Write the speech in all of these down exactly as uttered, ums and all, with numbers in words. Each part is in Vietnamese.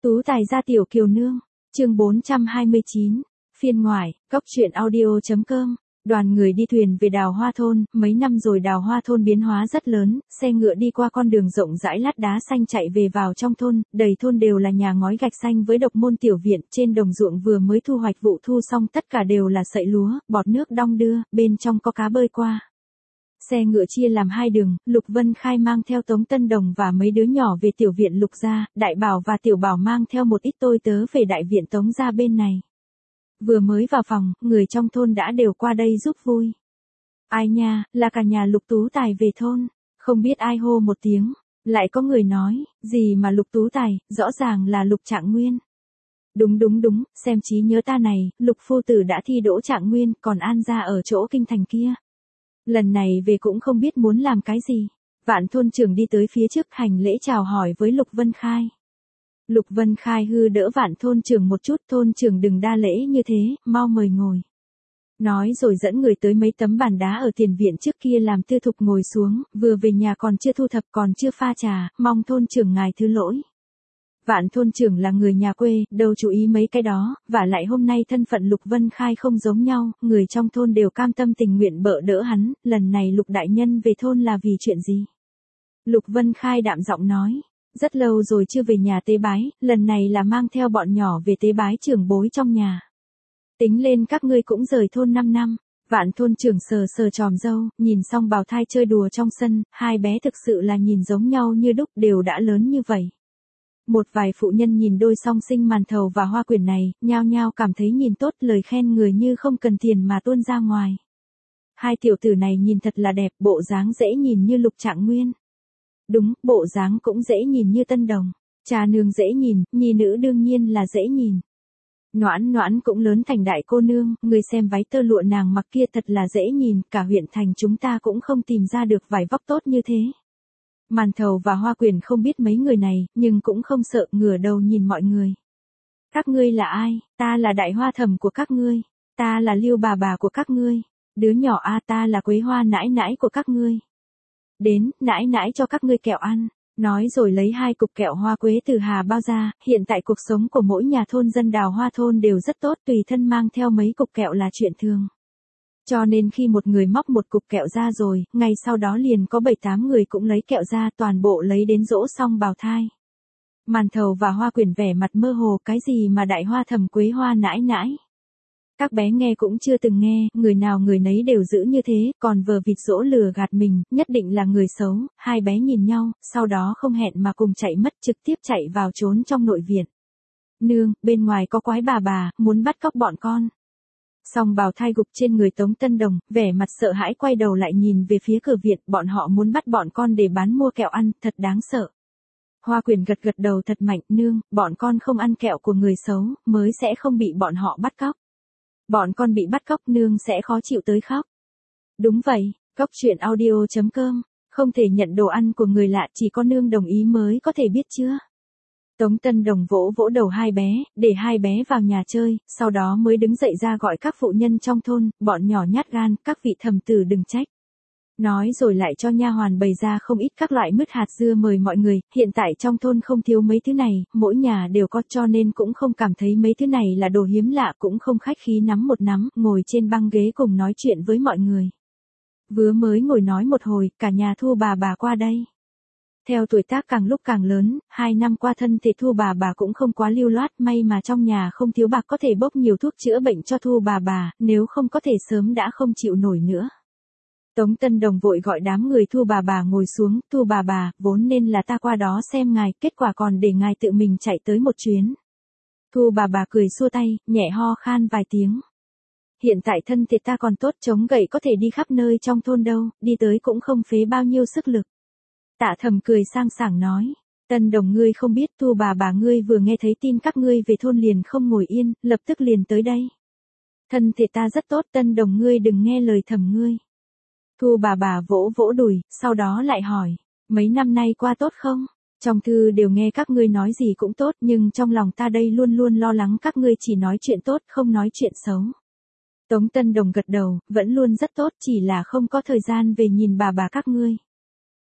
Tú tài gia tiểu kiều nương, chương bốn trăm hai mươi chín, phiên ngoại, cóc truyện audio.com. Đoàn người đi thuyền về Đào Hoa thôn, mấy năm rồi Đào Hoa thôn biến hóa rất lớn, xe ngựa đi qua con đường rộng rãi lát đá xanh chạy về vào trong thôn, đầy thôn đều là nhà ngói gạch xanh với độc môn tiểu viện, trên đồng ruộng vừa mới thu hoạch vụ thu xong tất cả đều là sậy lúa, bọt nước đong đưa, bên trong có cá bơi qua. Xe ngựa chia làm hai đường, Lục Vân Khai mang theo Tống Tân Đồng và mấy đứa nhỏ về tiểu viện Lục gia, Đại Bảo và Tiểu Bảo mang theo một ít tôi tớ về đại viện Tống gia bên này. Vừa mới vào phòng, người trong thôn đã đều qua đây giúp vui. Ai nha, là cả nhà Lục Tú Tài về thôn. Không biết ai hô một tiếng, lại có người nói, gì mà Lục Tú Tài, rõ ràng là Lục Trạng Nguyên. Đúng đúng đúng, xem trí nhớ ta này, Lục phu tử đã thi đỗ Trạng Nguyên, còn An gia ở chỗ kinh thành kia. Lần này về cũng không biết muốn làm cái gì. Vạn thôn trưởng đi tới phía trước hành lễ chào hỏi với Lục Vân Khai. Lục Vân Khai hư đỡ Vạn thôn trưởng một chút, thôn trưởng đừng đa lễ như thế, mau mời ngồi. Nói rồi dẫn người tới mấy tấm bàn đá ở tiền viện trước kia làm tư thục ngồi xuống, vừa về nhà còn chưa thu thập còn chưa pha trà, mong thôn trưởng ngài thứ lỗi. Vạn thôn trưởng là người nhà quê, đâu chú ý mấy cái đó, và lại hôm nay thân phận Lục Vân Khai không giống nhau, người trong thôn đều cam tâm tình nguyện bợ đỡ hắn, lần này Lục đại nhân về thôn là vì chuyện gì? Lục Vân Khai đạm giọng nói, rất lâu rồi chưa về nhà tế bái, lần này là mang theo bọn nhỏ về tế bái trưởng bối trong nhà. Tính lên các ngươi cũng rời thôn năm năm. Vạn thôn trưởng sờ sờ tròm râu, nhìn xong bào thai chơi đùa trong sân, hai bé thực sự là nhìn giống nhau như đúc, đều đã lớn như vậy. Một vài phụ nhân nhìn đôi song sinh màn thầu và hoa quyển này, nhao nhao cảm thấy nhìn tốt, lời khen người như không cần tiền mà tuôn ra ngoài. Hai tiểu tử này nhìn thật là đẹp, bộ dáng dễ nhìn như Lục Trạng Nguyên. Đúng, bộ dáng cũng dễ nhìn như Tân Đồng. Cha nương dễ nhìn, nhi nữ đương nhiên là dễ nhìn. Noãn Noãn cũng lớn thành đại cô nương, người xem váy tơ lụa nàng mặc kia thật là dễ nhìn, cả huyện thành chúng ta cũng không tìm ra được vải vóc tốt như thế. Màn thầu và hoa quyền không biết mấy người này, nhưng cũng không sợ, ngửa đầu nhìn mọi người. Các ngươi là ai? Ta là đại hoa thẩm của các ngươi. Ta là Liêu bà bà của các ngươi. Đứa nhỏ a ta là Quế Hoa nãi nãi của các ngươi. Đến, nãi nãi cho các ngươi kẹo ăn. Nói rồi lấy hai cục kẹo hoa quế từ hà bao ra, hiện tại cuộc sống của mỗi nhà thôn dân Đào Hoa thôn đều rất tốt, tùy thân mang theo mấy cục kẹo là chuyện thường. Cho nên khi một người móc một cục kẹo ra rồi, ngay sau đó liền có bảy tám người cũng lấy kẹo ra, toàn bộ lấy đến dỗ xong bào thai. Màn thầu và hoa quyển vẻ mặt mơ hồ, cái gì mà đại hoa thẩm Quế Hoa nãi nãi. Các bé nghe cũng chưa từng nghe, người nào người nấy đều giữ như thế, còn vờ vịt dỗ lừa gạt mình, nhất định là người xấu. Hai bé nhìn nhau, sau đó không hẹn mà cùng chạy mất, trực tiếp chạy vào trốn trong nội viện. Nương, bên ngoài có quái bà bà, muốn bắt cóc bọn con. Song bào thai gục trên người Tống Tân Đồng, vẻ mặt sợ hãi quay đầu lại nhìn về phía cửa viện, bọn họ muốn bắt bọn con để bán mua kẹo ăn, thật đáng sợ. Hoa quyền gật gật đầu thật mạnh, nương, bọn con không ăn kẹo của người xấu, mới sẽ không bị bọn họ bắt cóc. Bọn con bị bắt cóc nương sẽ khó chịu tới khóc. Đúng vậy, cóc truyện audio.com, không thể nhận đồ ăn của người lạ, chỉ có nương đồng ý mới có thể biết chưa. Tống Tân Đồng vỗ vỗ đầu hai bé, để hai bé vào nhà chơi, sau đó mới đứng dậy ra gọi các phụ nhân trong thôn, bọn nhỏ nhát gan, các vị thẩm tử đừng trách. Nói rồi lại cho nha hoàn bày ra không ít các loại mứt hạt dưa mời mọi người, hiện tại trong thôn không thiếu mấy thứ này, mỗi nhà đều có cho nên cũng không cảm thấy mấy thứ này là đồ hiếm lạ, cũng không khách khí nắm một nắm, ngồi trên băng ghế cùng nói chuyện với mọi người. Vừa mới ngồi nói một hồi, cả nhà Thu bà bà qua đây. Theo tuổi tác càng lúc càng lớn, hai năm qua thân thể Thu bà bà cũng không quá lưu loát, may mà trong nhà không thiếu bạc có thể bốc nhiều thuốc chữa bệnh cho Thu bà bà, nếu không có thể sớm đã không chịu nổi nữa. Tống Tân Đồng vội gọi đám người Thu bà bà ngồi xuống, Thu bà bà, vốn nên là ta qua đó xem ngài, kết quả còn để ngài tự mình chạy tới một chuyến. Thu bà bà cười xua tay, nhẹ ho khan vài tiếng. Hiện tại thân thể ta còn tốt, chống gậy có thể đi khắp nơi trong thôn đâu, đi tới cũng không phế bao nhiêu sức lực. Tạ Thầm cười sang sảng nói, Tân Đồng ngươi không biết, Thu bà bà ngươi vừa nghe thấy tin các ngươi về thôn liền không ngồi yên, lập tức liền tới đây. Thân thể ta rất tốt, Tân Đồng ngươi đừng nghe lời thầm ngươi. Thu bà bà vỗ vỗ đùi, sau đó lại hỏi, mấy năm nay qua tốt không? Trong thư đều nghe các ngươi nói gì cũng tốt, nhưng trong lòng ta đây luôn luôn lo lắng các ngươi chỉ nói chuyện tốt, không nói chuyện xấu. Tống Tân Đồng gật đầu, vẫn luôn rất tốt, chỉ là không có thời gian về nhìn bà bà các ngươi.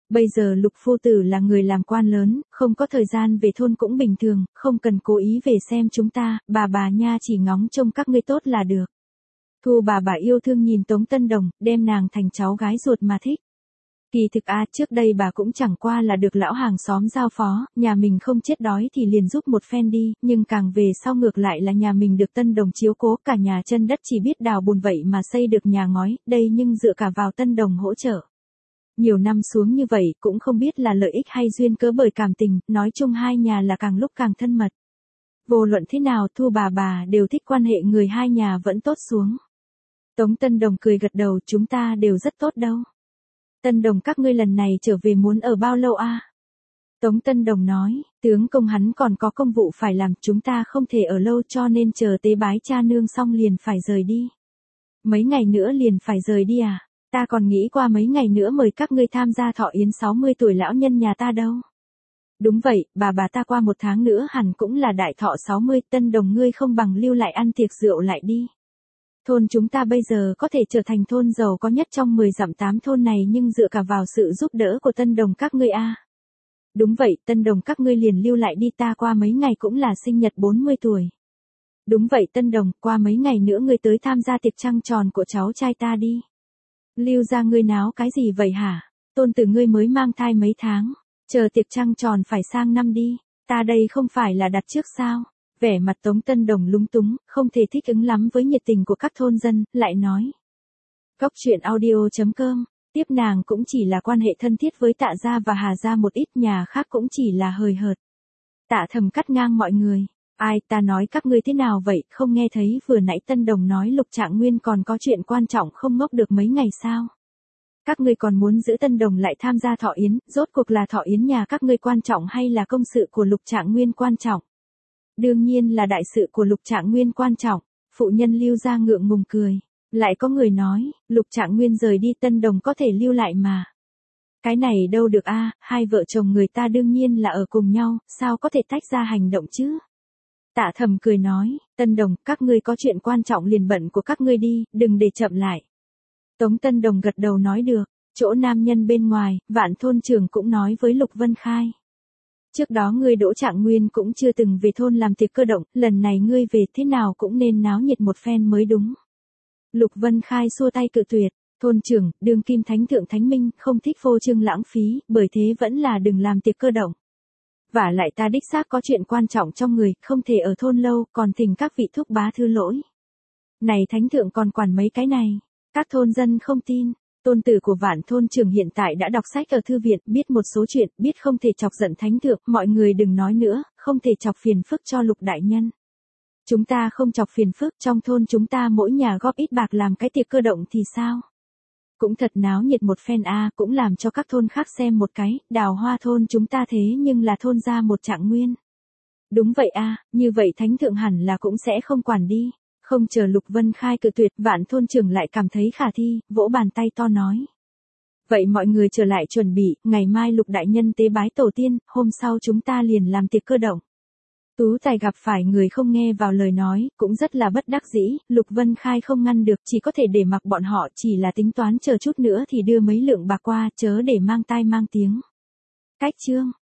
Bây giờ Lục phu tử là người làm quan lớn, không có thời gian về thôn cũng bình thường, không cần cố ý về xem chúng ta, bà bà nha chỉ ngóng trông các ngươi tốt là được. Thu bà bà yêu thương nhìn Tống Tân Đồng, đem nàng thành cháu gái ruột mà thích. Kỳ thực a trước đây bà cũng chẳng qua là được lão hàng xóm giao phó, nhà mình không chết đói thì liền giúp một phen đi, nhưng càng về sau ngược lại là nhà mình được Tân Đồng chiếu cố, cả nhà chân đất chỉ biết đào bùn vậy mà xây được nhà ngói, đây nhưng dựa cả vào Tân Đồng hỗ trợ. Nhiều năm xuống như vậy cũng không biết là lợi ích hay duyên cớ bởi cảm tình, nói chung hai nhà là càng lúc càng thân mật. Vô luận thế nào Thu bà bà đều thích quan hệ người hai nhà vẫn tốt xuống. Tống Tân Đồng cười gật đầu, chúng ta đều rất tốt đâu. Tân Đồng các ngươi lần này trở về muốn ở bao lâu a? Tống Tân Đồng nói, tướng công hắn còn có công vụ phải làm, chúng ta không thể ở lâu cho nên chờ tế bái cha nương xong liền phải rời đi. Mấy ngày nữa liền phải rời đi à? Ta còn nghĩ qua mấy ngày nữa mời các ngươi tham gia thọ yến sáu mươi tuổi lão nhân nhà ta đâu. Đúng vậy, bà bà ta qua một tháng nữa hẳn cũng là đại thọ sáu mươi, Tân Đồng ngươi không bằng lưu lại ăn tiệc rượu lại đi. Thôn chúng ta bây giờ có thể trở thành thôn giàu có nhất trong mười dặm tám thôn này nhưng dựa cả vào sự giúp đỡ của Tân Đồng các ngươi a. Đúng vậy, Tân Đồng các ngươi liền lưu lại đi, ta qua mấy ngày cũng là sinh nhật bốn mươi tuổi. Đúng vậy Tân Đồng, qua mấy ngày nữa ngươi tới tham gia tiệc trăng tròn của cháu trai ta đi. Lưu ra ngươi náo cái gì vậy hả? Tôn tử ngươi mới mang thai mấy tháng, chờ tiệc trăng tròn phải sang năm đi, ta đây không phải là đặt trước sao? Vẻ mặt Tống Tân Đồng lúng túng, không thể thích ứng lắm với nhiệt tình của các thôn dân, lại nói. Cóc truyện audio chấm com, tiếp nàng cũng chỉ là quan hệ thân thiết với Tạ gia và Hà gia một ít, nhà khác cũng chỉ là hời hợt. Tạ Thầm cắt ngang mọi người, ai ta nói các ngươi thế nào vậy, không nghe thấy vừa nãy Tân Đồng nói Lục Trạng Nguyên còn có chuyện quan trọng không ngốc được mấy ngày sao? Các ngươi còn muốn giữ Tân Đồng lại tham gia thọ yến, rốt cuộc là thọ yến nhà các ngươi quan trọng hay là công sự của Lục Trạng Nguyên quan trọng? Đương nhiên là đại sự của Lục Trạng Nguyên quan trọng, phụ nhân Lưu gia ngượng ngùng cười. Lại có người nói, Lục Trạng Nguyên rời đi Tân Đồng có thể lưu lại mà. Cái này đâu được a, hai vợ chồng người ta đương nhiên là ở cùng nhau, sao có thể tách ra hành động chứ? Tạ Thầm cười nói, Tân Đồng, các ngươi có chuyện quan trọng liền bận của các ngươi đi, đừng để chậm lại. Tống Tân Đồng gật đầu nói được, chỗ nam nhân bên ngoài, Vạn thôn trưởng cũng nói với Lục Vân Khai. Trước đó ngươi Đỗ Trạng Nguyên cũng chưa từng về thôn làm tiệc cơ động, lần này ngươi về thế nào cũng nên náo nhiệt một phen mới đúng. Lục Vân Khai xua tay cự tuyệt, thôn trưởng, đương kim thánh thượng thánh minh, không thích phô trương lãng phí, bởi thế vẫn là đừng làm tiệc cơ động. Vả lại ta đích xác có chuyện quan trọng trong người, không thể ở thôn lâu, còn thỉnh các vị thúc bá thứ lỗi. Này thánh thượng còn quản mấy cái này, các thôn dân không tin. Tôn tử của Vạn thôn trưởng hiện tại đã đọc sách ở thư viện, biết một số chuyện, biết không thể chọc giận thánh thượng, mọi người đừng nói nữa, không thể chọc phiền phức cho Lục đại nhân. Chúng ta không chọc phiền phức, trong thôn chúng ta mỗi nhà góp ít bạc làm cái tiệc cơ động thì sao? Cũng thật náo nhiệt một phen a, cũng làm cho các thôn khác xem một cái, Đào Hoa thôn chúng ta thế nhưng là thôn ra một Trạng Nguyên. Đúng vậy a, như vậy thánh thượng hẳn là cũng sẽ không quản đi. Không chờ Lục Vân Khai cự tuyệt, Vạn thôn trưởng lại cảm thấy khả thi, vỗ bàn tay to nói. Vậy mọi người trở lại chuẩn bị, ngày mai Lục đại nhân tế bái tổ tiên, hôm sau chúng ta liền làm tiệc cơ động. Tú Tài gặp phải người không nghe vào lời nói, cũng rất là bất đắc dĩ, Lục Vân Khai không ngăn được, chỉ có thể để mặc bọn họ, chỉ là tính toán chờ chút nữa thì đưa mấy lượng bạc qua, chớ để mang tai mang tiếng. Cách chương